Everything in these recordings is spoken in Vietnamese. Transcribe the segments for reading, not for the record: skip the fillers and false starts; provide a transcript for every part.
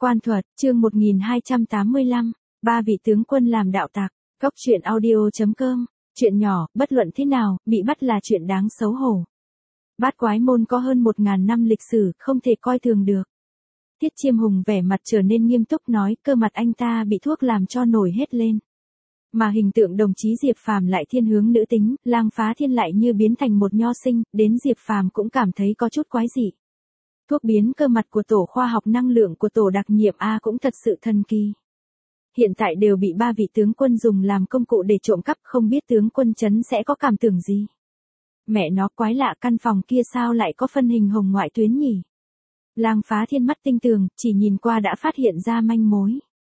Quan thuật, chương 1285, ba vị tướng quân làm đạo tặc, góc truyện audio.com, chuyện nhỏ, bất luận thế nào, bị bắt là chuyện đáng xấu hổ. Bát Quái Môn có hơn 1000 năm lịch sử, không thể coi thường được. Tiết Chiêm Hùng vẻ mặt trở nên nghiêm túc nói, cơ mặt anh ta bị thuốc làm cho nổi hết lên. Mà hình tượng đồng chí Diệp Phàm lại thiên hướng nữ tính, Lang Phá Thiên lại như biến thành một nho sinh, đến Diệp Phàm cũng cảm thấy có chút quái dị. Thuốc biến cơ mặt của tổ khoa học năng lượng của tổ đặc nhiệm A cũng thật sự thần kỳ. Hiện tại đều bị ba vị tướng quân dùng làm công cụ để trộm cắp, không biết tướng quân Trấn sẽ có cảm tưởng gì. Mẹ nó, quái lạ, căn phòng kia sao lại có phân hình hồng ngoại tuyến nhỉ? Lang Phá Thiên mắt tinh tường, chỉ nhìn qua đã phát hiện ra manh mối.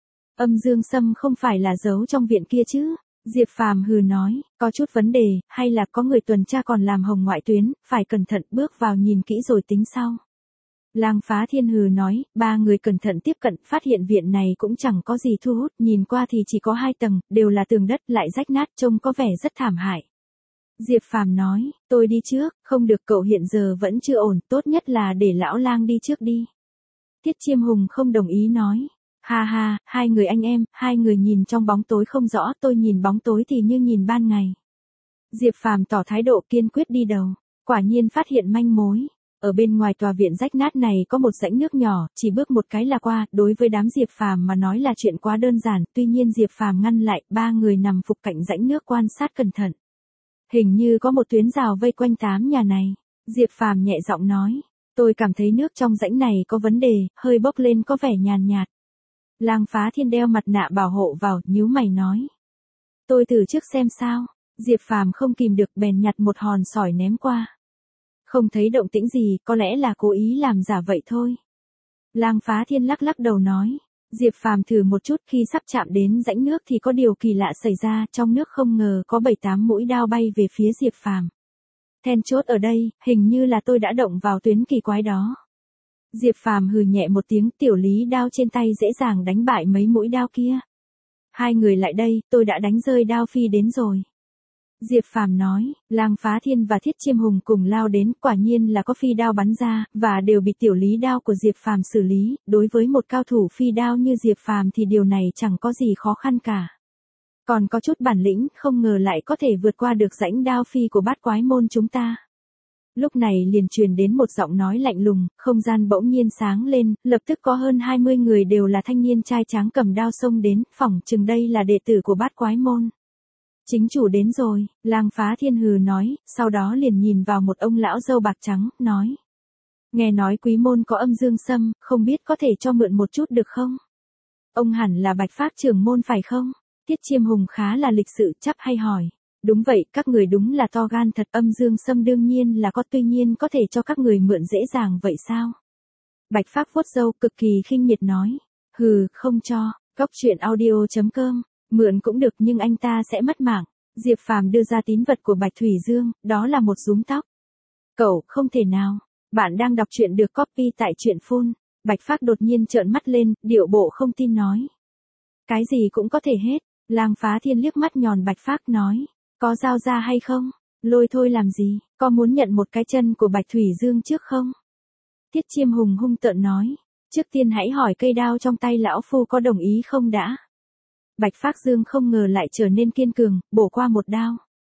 Âm dương sâm không phải là giấu trong viện kia chứ? Diệp Phàm hừ nói, có chút vấn đề, hay là có người tuần tra còn làm hồng ngoại tuyến, phải cẩn thận, bước vào nhìn kỹ rồi tính sau. Lang Phá Thiên hừ nói, ba người cẩn thận tiếp cận, phát hiện viện này cũng chẳng có gì thu hút, nhìn qua thì chỉ có 2 tầng, đều là tường đất, lại rách nát, trông có vẻ rất thảm hại. Diệp Phàm nói, tôi đi trước, không được, cậu hiện giờ vẫn chưa ổn, tốt nhất là để lão Lang đi trước đi. Tiết Chiêm Hùng không đồng ý nói, ha ha, hai người anh em, hai người nhìn trong bóng tối không rõ, tôi nhìn bóng tối thì như nhìn ban ngày. Diệp Phàm tỏ thái độ kiên quyết đi đầu, quả nhiên phát hiện manh mối. Ở bên ngoài tòa viện rách nát này có một rãnh nước nhỏ, chỉ bước một cái là qua, đối với đám Diệp Phàm mà nói là chuyện quá đơn giản, tuy nhiên Diệp Phàm ngăn lại, ba người nằm phục cạnh rãnh nước quan sát cẩn thận. Hình như có một tuyến rào vây quanh 8 nhà này. Diệp Phàm nhẹ giọng nói, tôi cảm thấy nước trong rãnh này có vấn đề, hơi bốc lên có vẻ nhàn nhạt. Lang Phá Thiên đeo mặt nạ bảo hộ vào, nhíu mày nói. Tôi thử trước xem sao. Diệp Phàm không kìm được bèn nhặt một hòn sỏi ném qua. Không thấy động tĩnh gì, có lẽ là cố ý làm giả vậy thôi. Lang Phá Thiên lắc lắc đầu nói. Diệp Phàm thử một chút, khi sắp chạm đến rãnh nước thì có điều kỳ lạ xảy ra, trong nước không ngờ có 7-8 mũi đao bay về phía Diệp Phàm. Then chốt ở đây, hình như là tôi đã động vào tuyến kỳ quái đó. Diệp Phàm hừ nhẹ một tiếng, tiểu lý đao trên tay dễ dàng đánh bại mấy mũi đao kia. Hai người lại đây, tôi đã đánh rơi đao phi đến rồi. Diệp Phàm nói, Lang Phá Thiên và Thiết Chiêm Hùng cùng lao đến, quả nhiên là có phi đao bắn ra, và đều bị tiểu lý đao của Diệp Phàm xử lý, đối với một cao thủ phi đao như Diệp Phàm thì điều này chẳng có gì khó khăn cả. Còn có chút bản lĩnh, không ngờ lại có thể vượt qua được rãnh đao phi của Bát Quái Môn chúng ta. Lúc này liền truyền đến một giọng nói lạnh lùng, không gian bỗng nhiên sáng lên, lập tức có hơn 20 người đều là thanh niên trai tráng cầm đao xông đến, phỏng chừng đây là đệ tử của Bát Quái Môn. Chính chủ đến rồi, Lang Phá Thiên hừ nói, sau đó liền nhìn vào một ông lão râu bạc trắng, nói. Nghe nói quý môn có âm dương sâm, không biết có thể cho mượn một chút được không? Ông hẳn là Bạch Phác trưởng môn phải không? Tiết Chiêm Hùng khá là lịch sự, chắp hay hỏi. Đúng vậy, các người đúng là to gan thật, âm dương sâm đương nhiên là có, tuy nhiên có thể cho các người mượn dễ dàng vậy sao? Bạch Phác vuốt râu cực kỳ khinh miệt nói. Hừ, không cho, góc truyện audio.com. Mượn cũng được nhưng anh ta sẽ mất mạng. Diệp Phàm đưa ra tín vật của Bạch Thủy Dương, đó là một rúm tóc. Cậu, không thể nào. Bạn đang đọc truyện được copy tại truyện phun. Bạch Phác đột nhiên trợn mắt lên, điệu bộ không tin nói. Cái gì cũng có thể hết. Lang Phá Thiên liếc mắt nhòn Bạch Phác nói. Có giao ra hay không? Lôi thôi làm gì? Có muốn nhận một cái chân của Bạch Thủy Dương trước không? Tiết Chiêm Hùng hung tợn nói. Trước tiên hãy hỏi cây đao trong tay lão phu có đồng ý không đã? Bạch Phác Dương không ngờ lại trở nên kiên cường, bổ qua một đao.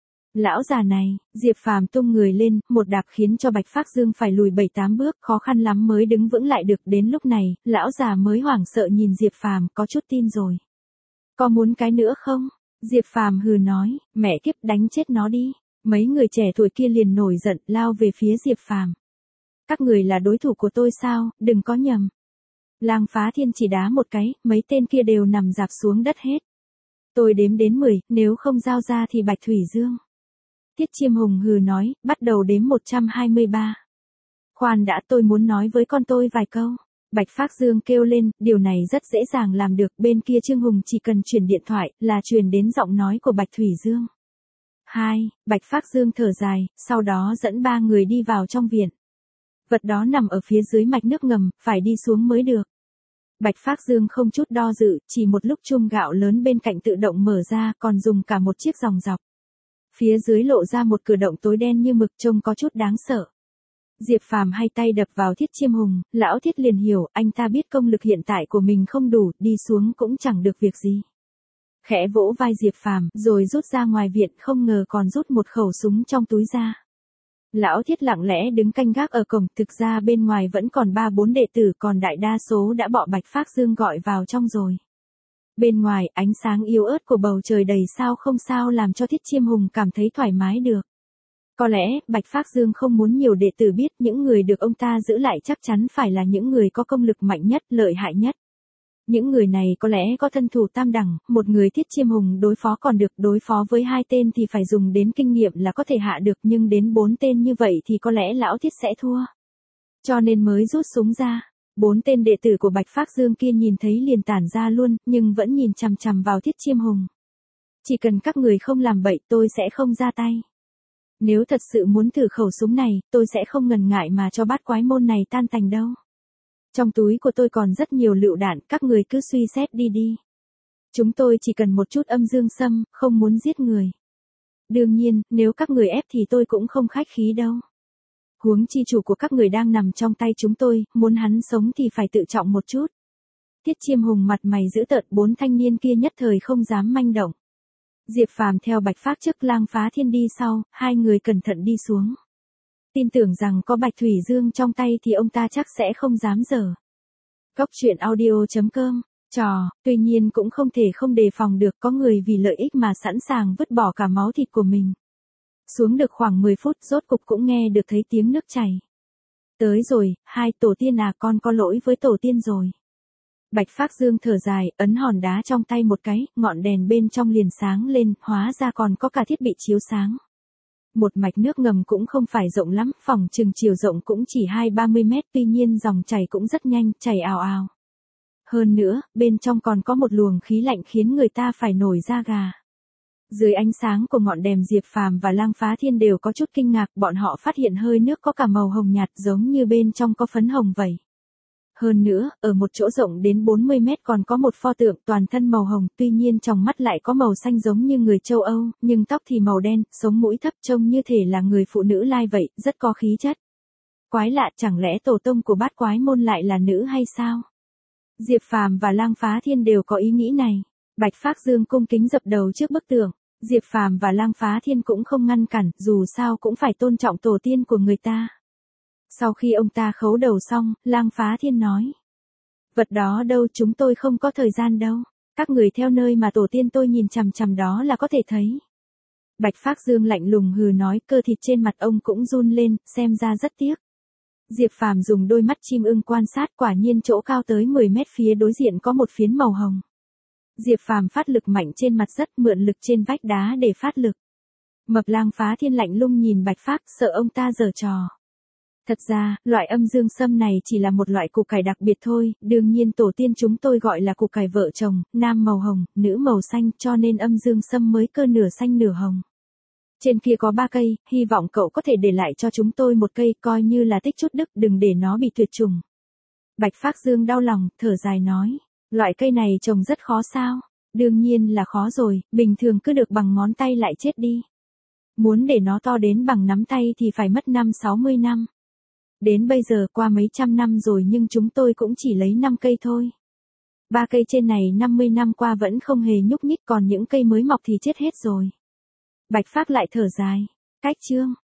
Lão già này, Diệp Phàm tung người lên, một đạp khiến cho Bạch Phác Dương phải lùi 7-8 bước, khó khăn lắm mới đứng vững lại được. Đến lúc này, lão già mới hoảng sợ nhìn Diệp Phàm, có chút tin rồi. Có muốn cái nữa không? Diệp Phàm hừ nói, mẹ kiếp, đánh chết nó đi. Mấy người trẻ tuổi kia liền nổi giận, lao về phía Diệp Phàm. Các người là đối thủ của tôi sao, đừng có nhầm. Lang Phá Thiên chỉ đá một cái, mấy tên kia đều nằm rạp xuống đất hết. Tôi đếm đến 10, nếu không giao ra thì Bạch Thủy Dương. Tiết Chiêm Hùng hừ nói, bắt đầu đếm 123. Khoan đã, tôi muốn nói với con tôi vài câu. Bạch Phác Dương kêu lên, điều này rất dễ dàng làm được, bên kia Trương Hùng chỉ cần truyền điện thoại, là truyền đến giọng nói của Bạch Thủy Dương. 2, Bạch Phác Dương thở dài, sau đó dẫn 3 người đi vào trong viện. Vật đó nằm ở phía dưới mạch nước ngầm, phải đi xuống mới được. Bạch Phác Dương không chút do dự, chỉ một lúc chum gạo lớn bên cạnh tự động mở ra, còn dùng cả một chiếc dòng dọc. Phía dưới lộ ra một cửa động tối đen như mực, trông có chút đáng sợ. Diệp Phàm hai tay đập vào Thiết Chiêm Hùng, lão Thiết liền hiểu, anh ta biết công lực hiện tại của mình không đủ, đi xuống cũng chẳng được việc gì. Khẽ vỗ vai Diệp Phàm, rồi rút ra ngoài viện, không ngờ còn rút một khẩu súng trong túi ra. Lão Thiết lặng lẽ đứng canh gác ở cổng, thực ra bên ngoài vẫn còn 3-4 đệ tử, còn đại đa số đã bỏ Bạch Phác Dương gọi vào trong rồi. Bên ngoài, ánh sáng yếu ớt của bầu trời đầy sao không sao làm cho Thiết Chiêm Hùng cảm thấy thoải mái được. Có lẽ, Bạch Phác Dương không muốn nhiều đệ tử biết, những người được ông ta giữ lại chắc chắn phải là những người có công lực mạnh nhất, lợi hại nhất. Những người này có lẽ có thân thủ tam đẳng, một người Thiết Chiêm Hùng đối phó còn được, đối phó với 2 tên thì phải dùng đến kinh nghiệm là có thể hạ được, nhưng đến 4 tên như vậy thì có lẽ lão Thiết sẽ thua. Cho nên mới rút súng ra. 4 tên đệ tử của Bạch Phác Dương kia nhìn thấy liền tản ra luôn, nhưng vẫn nhìn chằm chằm vào Thiết Chiêm Hùng. Chỉ cần các người không làm bậy, tôi sẽ không ra tay. Nếu thật sự muốn thử khẩu súng này, tôi sẽ không ngần ngại mà cho bát quái môn này tan tành đâu. Trong túi của tôi còn rất nhiều lựu đạn, các người cứ suy xét đi đi. Chúng tôi chỉ cần một chút âm dương sâm, không muốn giết người. Đương nhiên, nếu các người ép thì tôi cũng không khách khí đâu. Huống chi chủ của các người đang nằm trong tay chúng tôi, muốn hắn sống thì phải tự trọng một chút. Thiết Chiêm Hùng mặt mày dữ tợn, 4 thanh niên kia nhất thời không dám manh động. Diệp Phàm theo Bạch Phác trước, Lang Phá Thiên đi sau, 2 người cẩn thận đi xuống. Tin tưởng rằng có Bạch Thủy Dương trong tay thì ông ta chắc sẽ không dám dở. Góc truyện audio.com. Tuy nhiên cũng không thể không đề phòng được, có người vì lợi ích mà sẵn sàng vứt bỏ cả máu thịt của mình. Xuống được khoảng 10 phút, rốt cục cũng nghe được thấy tiếng nước chảy. Tới rồi, 2 tổ tiên à, con có lỗi với tổ tiên rồi. Bạch Phác Dương thở dài, ấn hòn đá trong tay một cái, ngọn đèn bên trong liền sáng lên, hóa ra còn có cả thiết bị chiếu sáng. Một mạch nước ngầm cũng không phải rộng lắm, phòng chừng chiều rộng cũng chỉ 20-30 mét, tuy nhiên dòng chảy cũng rất nhanh, chảy ào ào. Hơn nữa, bên trong còn có một luồng khí lạnh khiến người ta phải nổi da gà. Dưới ánh sáng của ngọn đèn, Diệp Phàm và Lang Phá Thiên đều có chút kinh ngạc, bọn họ phát hiện hơi nước có cả màu hồng nhạt giống như bên trong có phấn hồng vậy. Hơn nữa, ở một chỗ rộng đến 40 mét còn có một pho tượng toàn thân màu hồng, tuy nhiên trong mắt lại có màu xanh giống như người châu Âu, nhưng tóc thì màu đen, sống mũi thấp, trông như thể là người phụ nữ lai vậy, rất có khí chất. Quái lạ, chẳng lẽ tổ tông của bát quái môn lại là nữ hay sao? Diệp Phàm và Lang Phá Thiên đều có ý nghĩ này. Bạch Phác Dương cung kính dập đầu trước bức tượng. Diệp Phàm và Lang Phá Thiên cũng không ngăn cản, dù sao cũng phải tôn trọng tổ tiên của người ta. Sau khi ông ta khấu đầu xong, Lang Phá Thiên nói. Vật đó đâu, chúng tôi không có thời gian đâu. Các người theo nơi mà tổ tiên tôi nhìn chằm chằm đó là có thể thấy. Bạch Phác Dương lạnh lùng hừ nói, cơ thịt trên mặt ông cũng run lên, xem ra rất tiếc. Diệp Phàm dùng đôi mắt chim ưng quan sát, quả nhiên chỗ cao tới 10 mét phía đối diện có một phiến màu hồng. Diệp Phàm phát lực mạnh trên mặt đất, mượn lực trên vách đá để phát lực. Mập Lang Phá Thiên lạnh lùng nhìn Bạch Phác, sợ ông ta giở trò. Thật ra, loại âm dương sâm này chỉ là một loại củ cải đặc biệt thôi, đương nhiên tổ tiên chúng tôi gọi là củ cải vợ chồng, nam màu hồng, nữ màu xanh, cho nên âm dương sâm mới cơ nửa xanh nửa hồng. Trên kia có 3 cây, hy vọng cậu có thể để lại cho chúng tôi một cây, coi như là tích chút đức, đừng để nó bị tuyệt chủng. Bạch Phác Dương đau lòng, thở dài nói, loại cây này trồng rất khó sao? Đương nhiên là khó rồi, bình thường cứ được bằng ngón tay lại chết đi. Muốn để nó to đến bằng nắm tay thì phải mất 50-60 năm. Đến bây giờ qua mấy trăm năm rồi nhưng chúng tôi cũng chỉ lấy 5 cây thôi. 3 cây trên này 50 năm qua vẫn không hề nhúc nhích, còn những cây mới mọc thì chết hết rồi. Bạch Phác lại thở dài. Cách chương.